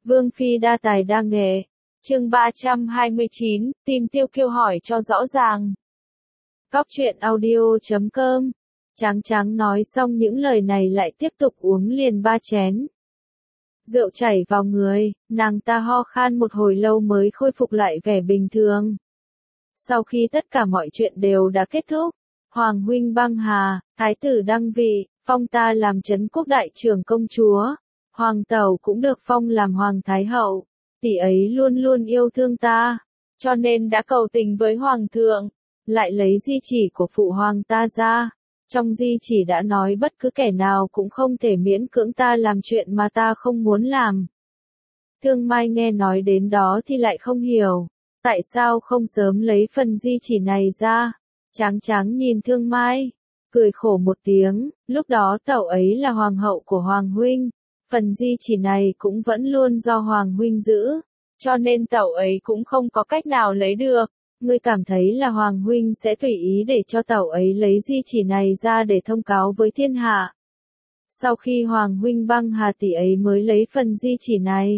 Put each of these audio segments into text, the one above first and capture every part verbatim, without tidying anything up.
Vương phi đa tài đa nghệ. Chương ba trăm hai mươi chín, tìm Tiêu Kiêu hỏi cho rõ ràng. Cóc truyện audio chấm com. Tráng tráng nói xong những lời này lại tiếp tục uống liền ba chén. Rượu chảy vào người, nàng ta ho khan một hồi lâu mới khôi phục lại vẻ bình thường. Sau khi tất cả mọi chuyện đều đã kết thúc, Hoàng huynh băng hà, thái tử đăng vị, phong ta làm trấn quốc đại trưởng công chúa. Hoàng tẩu cũng được phong làm hoàng thái hậu. Tỷ ấy luôn luôn yêu thương ta, cho nên đã cầu tình với hoàng thượng, lại lấy di chỉ của phụ hoàng ta ra. Trong di chỉ đã nói bất cứ kẻ nào cũng không thể miễn cưỡng ta làm chuyện mà ta không muốn làm. Thương Mai nghe nói đến đó thì lại không hiểu, tại sao không sớm lấy phần di chỉ này ra. Tráng tráng nhìn Thương Mai, cười khổ một tiếng, lúc đó tẩu ấy là hoàng hậu của hoàng huynh, phần di chỉ này cũng vẫn luôn do hoàng huynh giữ, cho nên tẩu ấy cũng không có cách nào lấy được. Ngươi cảm thấy là hoàng huynh sẽ tùy ý để cho tẩu ấy lấy di chỉ này ra để thông cáo với thiên hạ. Sau khi hoàng huynh băng hà tỷ ấy mới lấy phần di chỉ này.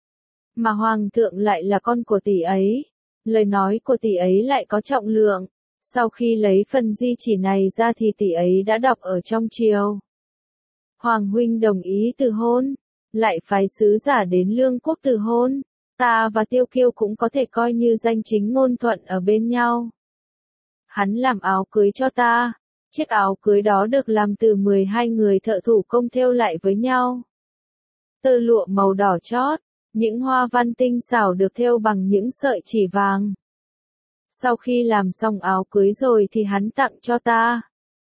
Mà hoàng thượng lại là con của tỷ ấy, lời nói của tỷ ấy lại có trọng lượng. Sau khi lấy phần di chỉ này ra thì tỷ ấy đã đọc ở trong triều. Hoàng huynh đồng ý từ hôn, lại phái sứ giả đến Lương quốc từ hôn. Ta và Tiêu Kiêu cũng có thể coi như danh chính ngôn thuận ở bên nhau. Hắn làm áo cưới cho ta. Chiếc áo cưới đó được làm từ mười hai người thợ thủ công thêu lại với nhau. Tơ lụa màu đỏ chót, những hoa văn tinh xảo được thêu bằng những sợi chỉ vàng. Sau khi làm xong áo cưới rồi thì hắn tặng cho ta.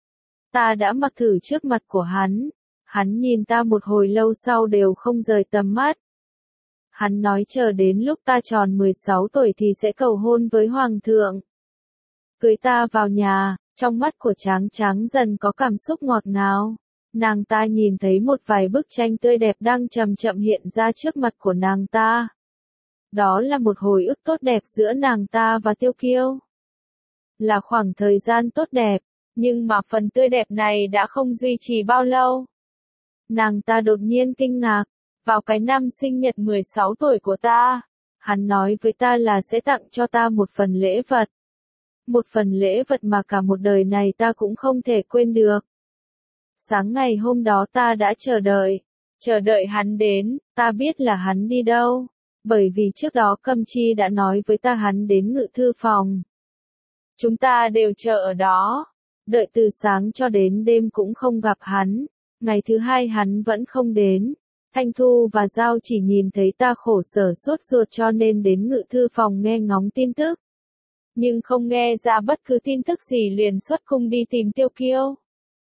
Ta đã mặc thử trước mặt của hắn. Hắn nhìn ta một hồi lâu sau đều không rời tầm mắt. Hắn nói chờ đến lúc ta tròn mười sáu tuổi thì sẽ cầu hôn với hoàng thượng. Cưới ta vào nhà, trong mắt của Tráng Tráng dần có cảm xúc ngọt ngào. Nàng ta nhìn thấy một vài bức tranh tươi đẹp đang chậm chậm hiện ra trước mặt của nàng ta. Đó là một hồi ức tốt đẹp giữa nàng ta và Tiêu Kiêu. Là khoảng thời gian tốt đẹp, nhưng mà phần tươi đẹp này đã không duy trì bao lâu. Nàng ta đột nhiên kinh ngạc. Vào cái năm sinh nhật mười sáu tuổi của ta, hắn nói với ta là sẽ tặng cho ta một phần lễ vật. Một phần lễ vật mà cả một đời này ta cũng không thể quên được. Sáng ngày hôm đó ta đã chờ đợi, chờ đợi hắn đến, ta biết là hắn đi đâu, bởi vì trước đó Câm Chi đã nói với ta hắn đến ngự thư phòng. Chúng ta đều chờ ở đó, đợi từ sáng cho đến đêm cũng không gặp hắn, ngày thứ hai hắn vẫn không đến. Thanh Thu và Giao chỉ nhìn thấy ta khổ sở sốt ruột cho nên đến ngự thư phòng nghe ngóng tin tức. Nhưng không nghe ra bất cứ tin tức gì liền xuất cung đi tìm Tiêu Kiêu.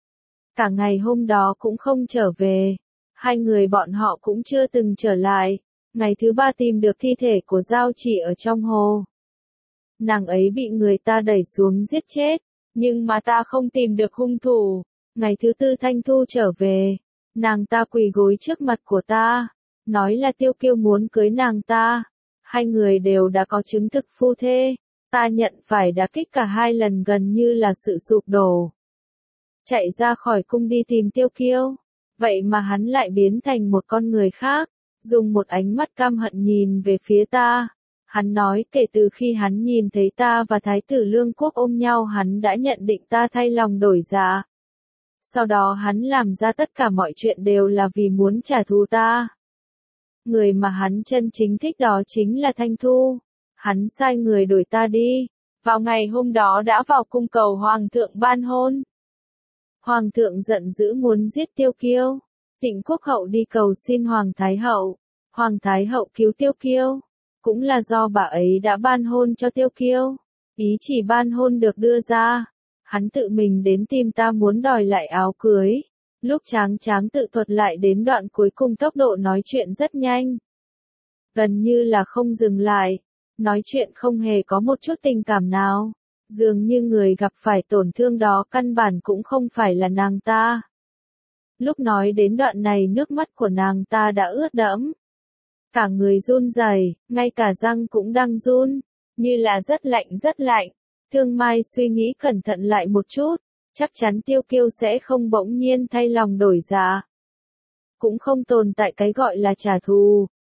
Cả ngày hôm đó cũng không trở về. Hai người bọn họ cũng chưa từng trở lại. Ngày thứ ba tìm được thi thể của Giao chỉ ở trong hồ. Nàng ấy bị người ta đẩy xuống giết chết. Nhưng mà ta không tìm được hung thủ. Ngày thứ tư Thanh Thu trở về. Nàng ta quỳ gối trước mặt của ta, nói là Tiêu Kiêu muốn cưới nàng ta. Hai người đều đã có chứng thực phu thê, ta nhận phải đả kích cả hai lần gần như là sự sụp đổ. Chạy ra khỏi cung đi tìm Tiêu Kiêu, vậy mà hắn lại biến thành một con người khác, dùng một ánh mắt căm hận nhìn về phía ta. Hắn nói kể từ khi hắn nhìn thấy ta và Thái tử Lương quốc ôm nhau hắn đã nhận định ta thay lòng đổi dạ. Sau đó hắn làm ra tất cả mọi chuyện đều là vì muốn trả thù ta. Người mà hắn chân chính thích đó chính là Thanh Thu. Hắn sai người đuổi ta đi. Vào ngày hôm đó đã vào cung cầu hoàng thượng ban hôn. Hoàng thượng giận dữ muốn giết Tiêu Kiêu. Tịnh Quốc hậu đi cầu xin Hoàng Thái hậu. Hoàng Thái hậu cứu Tiêu Kiêu. Cũng là do bà ấy đã ban hôn cho Tiêu Kiêu. Ý chỉ ban hôn được đưa ra. Hắn tự mình đến tìm ta muốn đòi lại áo cưới. Lúc Tráng Tráng tự thuật lại đến đoạn cuối cùng tốc độ nói chuyện rất nhanh. Gần như là không dừng lại. Nói chuyện không hề có một chút tình cảm nào. Dường như người gặp phải tổn thương đó căn bản cũng không phải là nàng ta. Lúc nói đến đoạn này nước mắt của nàng ta đã ướt đẫm. Cả người run rẩy, ngay cả răng cũng đang run. Như là rất lạnh rất lạnh. Thương Mai suy nghĩ cẩn thận lại một chút, chắc chắn Tiêu Kiêu sẽ không bỗng nhiên thay lòng đổi dạ. Cũng không tồn tại cái gọi là trả thù,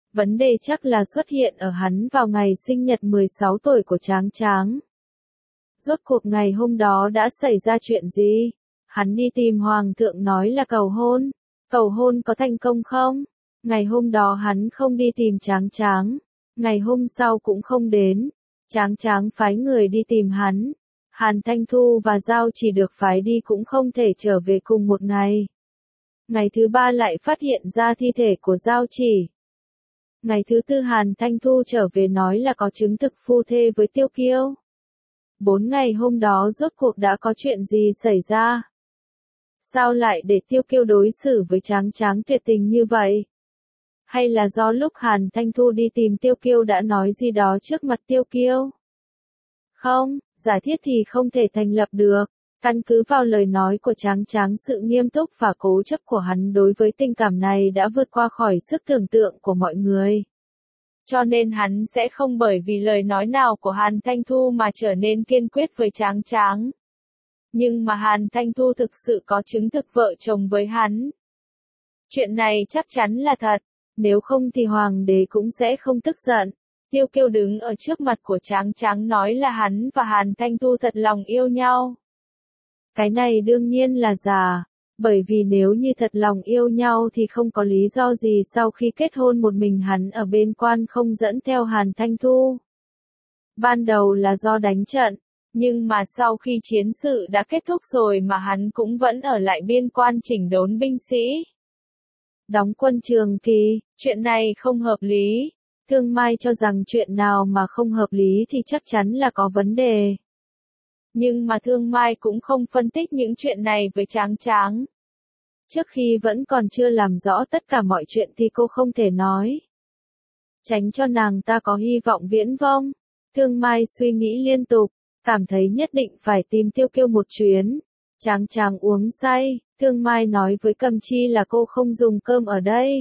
Vấn đề chắc là xuất hiện ở hắn vào ngày sinh nhật mười sáu tuổi của Tráng Tráng. Rốt cuộc ngày hôm đó đã xảy ra chuyện gì? Hắn đi tìm Hoàng thượng nói là cầu hôn. Cầu hôn có thành công không? Ngày hôm đó hắn không đi tìm Tráng Tráng. Ngày hôm sau cũng không đến. Tráng Tráng phái người đi tìm hắn. Hàn Thanh Thu và Giao Chỉ được phái đi cũng không thể trở về cùng một ngày. Ngày thứ ba lại phát hiện ra thi thể của Giao Chỉ. Ngày thứ tư Hàn Thanh Thu trở về nói là có chứng thực phu thê với Tiêu Kiêu. Bốn ngày hôm đó rốt cuộc đã có chuyện gì xảy ra? Sao lại để Tiêu Kiêu đối xử với Tráng Tráng tuyệt tình như vậy? Hay là do lúc Hàn Thanh Thu đi tìm Tiêu Kiêu đã nói gì đó trước mặt Tiêu Kiêu? Không, giả thiết thì không thể thành lập được. Căn cứ vào lời nói của Tráng Tráng, sự nghiêm túc và cố chấp của hắn đối với tình cảm này đã vượt qua khỏi sức tưởng tượng của mọi người. Cho nên hắn sẽ không bởi vì lời nói nào của Hàn Thanh Thu mà trở nên kiên quyết với Tráng Tráng. Nhưng mà Hàn Thanh Thu thực sự có chứng thực vợ chồng với hắn. Chuyện này chắc chắn là thật, nếu không thì Hoàng đế cũng sẽ không tức giận. Tiêu Kiêu đứng ở trước mặt của Tráng Tráng nói là hắn và Hàn Thanh Thu thật lòng yêu nhau. Cái này đương nhiên là giả, bởi vì nếu như thật lòng yêu nhau thì không có lý do gì sau khi kết hôn một mình hắn ở bên quan không dẫn theo Hàn Thanh Thu. Ban đầu là do đánh trận, nhưng mà sau khi chiến sự đã kết thúc rồi mà hắn cũng vẫn ở lại biên quan chỉnh đốn binh sĩ. Đóng quân Trường Kỳ, chuyện này không hợp lý. Thương Mai cho rằng chuyện nào mà không hợp lý thì chắc chắn là có vấn đề. Nhưng mà Thương Mai cũng không phân tích những chuyện này với Tráng Tráng. Trước khi vẫn còn chưa làm rõ tất cả mọi chuyện thì cô không thể nói. Tránh cho nàng ta có hy vọng viễn vông. Thương Mai suy nghĩ liên tục, cảm thấy nhất định phải tìm Tiêu Kiêu một chuyến. Tráng Tráng uống say, Thương Mai nói với Cầm Chi là cô không dùng cơm ở đây.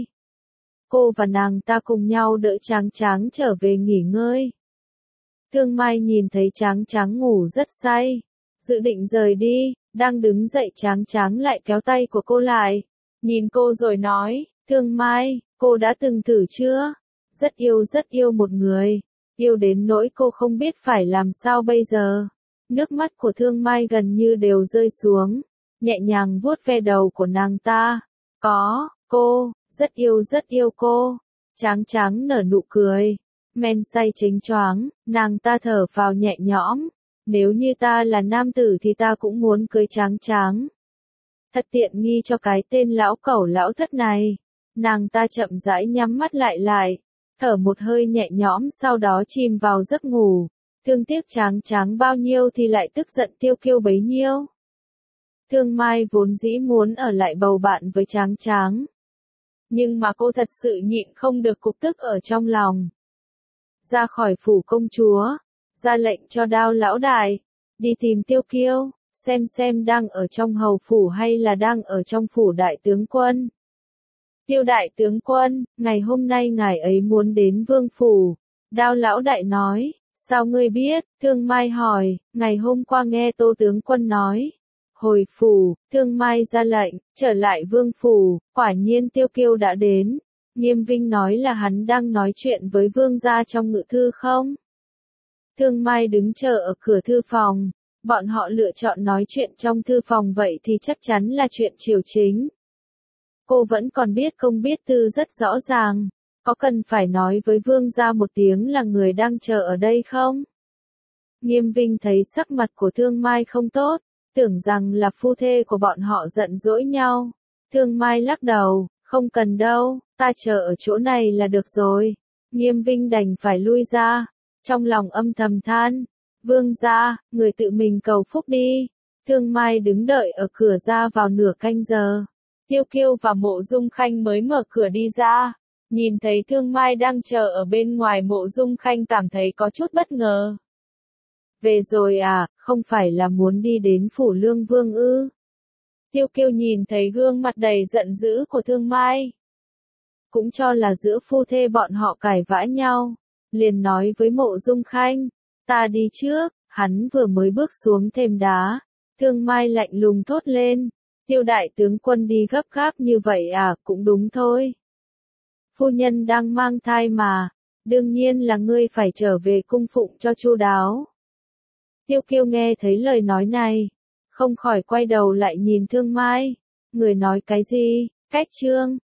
Cô và nàng ta cùng nhau đỡ Tráng Tráng trở về nghỉ ngơi. Thương Mai nhìn thấy Tráng Tráng ngủ rất say, dự định rời đi, đang đứng dậy Tráng Tráng lại kéo tay của cô lại, nhìn cô rồi nói, Thương Mai, cô đã từng thử chưa? Rất yêu rất yêu một người, yêu đến nỗi cô không biết phải làm sao bây giờ. Nước mắt của Thương Mai gần như đều rơi xuống, nhẹ nhàng vuốt ve đầu của nàng ta. Có, cô, rất yêu rất yêu cô. Tráng Tráng nở nụ cười. Men say chính choáng, nàng ta thở vào nhẹ nhõm. Nếu như ta là nam tử thì ta cũng muốn cưới Tráng Tráng. Thật tiện nghi cho cái tên lão cẩu lão thất này. Nàng ta chậm rãi nhắm mắt lại lại, thở một hơi nhẹ nhõm sau đó chìm vào giấc ngủ. Thương tiếc Tráng Tráng bao nhiêu thì lại tức giận Tiêu Kiêu bấy nhiêu. Thương Mai vốn dĩ muốn ở lại bầu bạn với Tráng Tráng. Nhưng mà cô thật sự nhịn không được cục tức ở trong lòng. Ra khỏi phủ công chúa, ra lệnh cho Đao lão đại, đi tìm Tiêu Kiêu, xem xem đang ở trong hầu phủ hay là đang ở trong phủ đại tướng quân. Tiêu đại tướng quân, ngày hôm nay ngài ấy muốn đến vương phủ. Đao lão đại nói, sao ngươi biết? Thương Mai hỏi, ngày hôm qua nghe Tô tướng quân nói. Hồi phủ, Thương Mai ra lệnh, trở lại vương phủ, quả nhiên Tiêu Kiêu đã đến. Nghiêm Vinh nói là hắn đang nói chuyện với vương gia trong ngự thư không? Thương Mai đứng chờ ở cửa thư phòng, bọn họ lựa chọn nói chuyện trong thư phòng vậy thì chắc chắn là chuyện triều chính. Cô vẫn còn biết công biết tư rất rõ ràng, có cần phải nói với vương gia một tiếng là người đang chờ ở đây không? Nghiêm Vinh thấy sắc mặt của Thương Mai không tốt, tưởng rằng là phu thê của bọn họ giận dỗi nhau. Thương Mai lắc đầu, không cần đâu, ta chờ ở chỗ này là được rồi. Nghiêm Vinh đành phải lui ra, trong lòng âm thầm than, vương gia, người tự mình cầu phúc đi. Thương Mai đứng đợi ở cửa ra vào nửa canh giờ. Tiêu Kiêu và Mộ Dung Khanh mới mở cửa đi ra, nhìn thấy Thương Mai đang chờ ở bên ngoài, Mộ Dung Khanh cảm thấy có chút bất ngờ. Về rồi à, không phải là muốn đi đến phủ Lương Vương ư? Tiêu Kiêu nhìn thấy gương mặt đầy giận dữ của Thương Mai, cũng cho là giữa phu thê bọn họ cãi vã nhau, liền nói với Mộ Dung Khanh, ta đi trước. Hắn vừa mới bước xuống thềm đá, Thương Mai lạnh lùng thốt lên, Tiêu đại tướng quân đi gấp gáp như vậy à, cũng đúng thôi. Phu nhân đang mang thai mà, đương nhiên là ngươi phải trở về cung phụng cho chu đáo. Tiêu Kiêu nghe thấy lời nói này, không khỏi quay đầu lại nhìn Thương Mai. Người nói cái gì? Cách Trương,